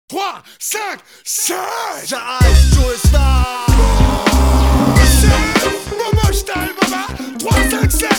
3, 5, 6. J'arrive, Joe Star. Momo style, mama. 3, 5, 7.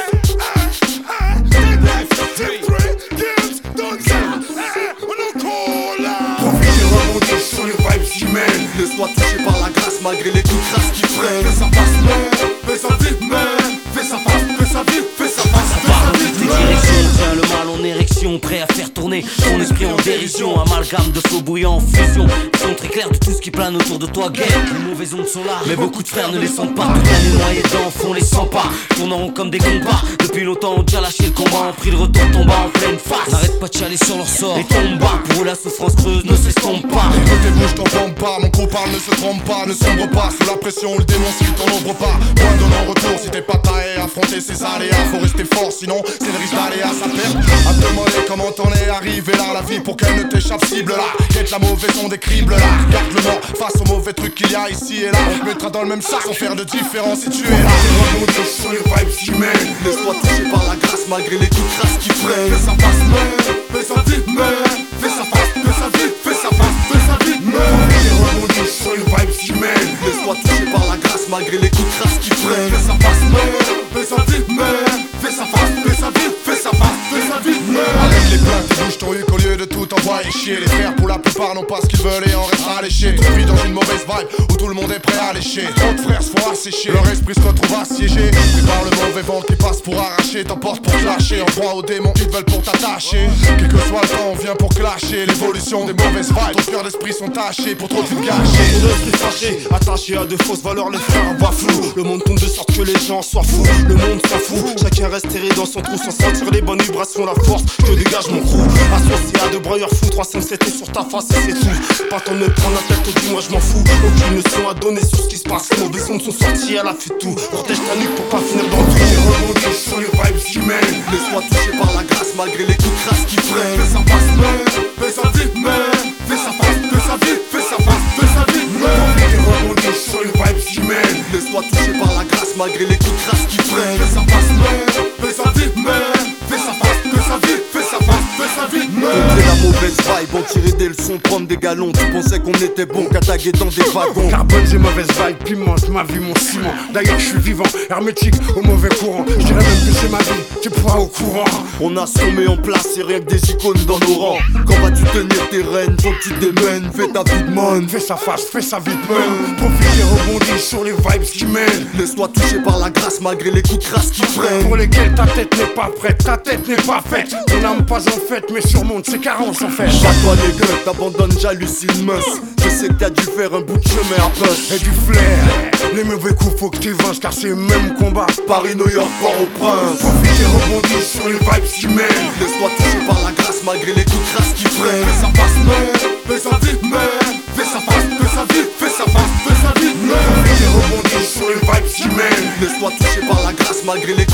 Take life, take free, games, don't ça. On en colle. Profite et rebondis sur les vibes qui mènent. Laisse-toi toucher par la grâce malgré les coups de grâce qui freinent. Fais ça passe, man. Fais ça vite, man. Fais ça passe, fais ça vite, fais ça passe, fais ça vite, man. Tiens le mal en érection, prêt à faire tourner ton esprit en dérision. Amalgame de flots bouillants en fusion. Ils sont très clairs de tout ce qui plane autour de toi, guerre. Les mauvaises ondes sont là, mais beaucoup de frères ne les sentent pas. Toute l'année noyés dedans, font les 100 pas. Tournant comme des combats. Depuis longtemps, ont déjà lâché le combat. Ont pris le retour tombant en pleine face. N'arrête pas de chialer sur leur sort et tombe bas. Pour eux la souffrance creuse ne s'estompe pas. Côté bouche, t'en trompe pas, mon copain ne se trompe pas, ne sombre pas. Sous la pression, le démon s'il t'en ouvre pas. Point de non-retour, si t'es pas taillé, affronter ces aléas. Faut rester fort, sinon c'est le risque d'aller à sa perte. À te demander comment t'en es arrivé là, la vie pour qu'elle ne t'échappe cible là. Quête la mauvaise onde des cribles là. Garde le mort face aux mauvais trucs qu'il y a ici et là. On te mettra dans le même sac sans faire de différence si tu es là. Rebondis sur les vibes qui mènent. Laisse-toi toucher par la grâce malgré les coups de grâce qui freinent. Fais ça passe, man. Fais ça vite, man. Fais ça passe, fais ça vite, fais ça passe, fais ça vite, man. Rebondis sur les vibes qui mènent. Laisse-toi toucher par la grâce malgré les coups de grâce qui freinent. Fais ça passe, man. Fais ça vite, man. Fais ça passe, fais ça vite, fais ça passe, fais ça vite, man. Arrête les plaintes et bouge ton huc au lieu de tout envoyer chier. Les frères pour la plupart n'ont pas ce qu'ils veulent et en restent alléchés. Tu vis dans une mauvaise vibe où tout le monde est prêt à lécher. Trop de frères se font assécher, leur esprit se retrouve assiégé. Prépare le mauvais vent qui passe pour arracher. T'emportes pour clasher, en proie aux démons qui te veulent pour t'attacher. Quel que soit le temps, on vient pour clasher. L'évolution des mauvaises vibes, ton cœur d'esprit sont tachés pour trop de vite gâcher. Ton esprit fâché, attaché à de fausses valeurs, les frères voient flou. Le monde tourne de sorte que les gens soient fous. Le monde s'en fout, chacun reste terré dans son trou sans sentir les bonnes vibrations, la force. Je dégage mon crew, associé à de broyeurs fous. 3, 5, 7 et sur ta face et c'est tout. Pas ton de prendre la tête, dis-moi je m'en fous. Aucune leçon à donner sur ce qui se passe. Les mauvaises ondes sont sorties, elle a fait tout. Protège ta nuque pour pas finir dans le trou. Rebondis sur les vibes qui mènent. Laisse-toi toucher par la grâce malgré les coups de grâce qui freinent. Fais ça passe, man. Fais ça vite, man. Fais ça passe, fais ça vite, fais ça passe, fais ça vite, man. Rebondis sur les vibes qui mènent. Laisse-toi toucher par la grâce malgré les coups de grâce qui freinent. Fais ça passe, man. Fais ça vite, man. Fais ça passe, fais ça vite, fais ça passe, fais ça vite, man. Contrer la mauvaise vibe, en tirer des leçons, prendre des galons. Tu pensais qu'on était bon qu'à taguer dans des wagons. Carbone, j'ai mauvaise vibe, piment, ma vie, mon ciment. D'ailleurs, je suis vivant, hermétique au mauvais courant. Je dirais même que c'est ma vie, tu pas au courant. On a sommé en place, c'est rien que des icônes dans nos rangs. Quand vas-tu tenir tes rênes, faut que tu démènes. Fais ta vie de man, Fais ça face, fais ça vite, man. Profite et rebondis sur les vibes qui mènent. laisse-toi toucher par la grâce malgré les coups de grâce qui freinent. Pour lesquels ta tête n'est pas prête, ta tête n'est pas faite. Ton âme pas en fête, mais surmonte ses carences en fait. Bats-toi les gueux, t'abandonnes, j'hallucine, meuf. Je sais que t'as dû faire un bout de chemin à push. Et du flair, les mauvais coups faut que tu venges car c'est le même combat. Paris, New York, Port-au-Prince. Profite et rebondis sur les vibes qui mènent. Laisse-toi toucher par la grâce malgré les coups de grâce qui freinent. Fais ça passe, man. Fais ça vite, man. Fais ça passe, fais ça vite, fais ça passe, fais ça vite, man. Profite et rebondis sur les vibes qui mènent. Laisse-toi toucher par la grâce malgré les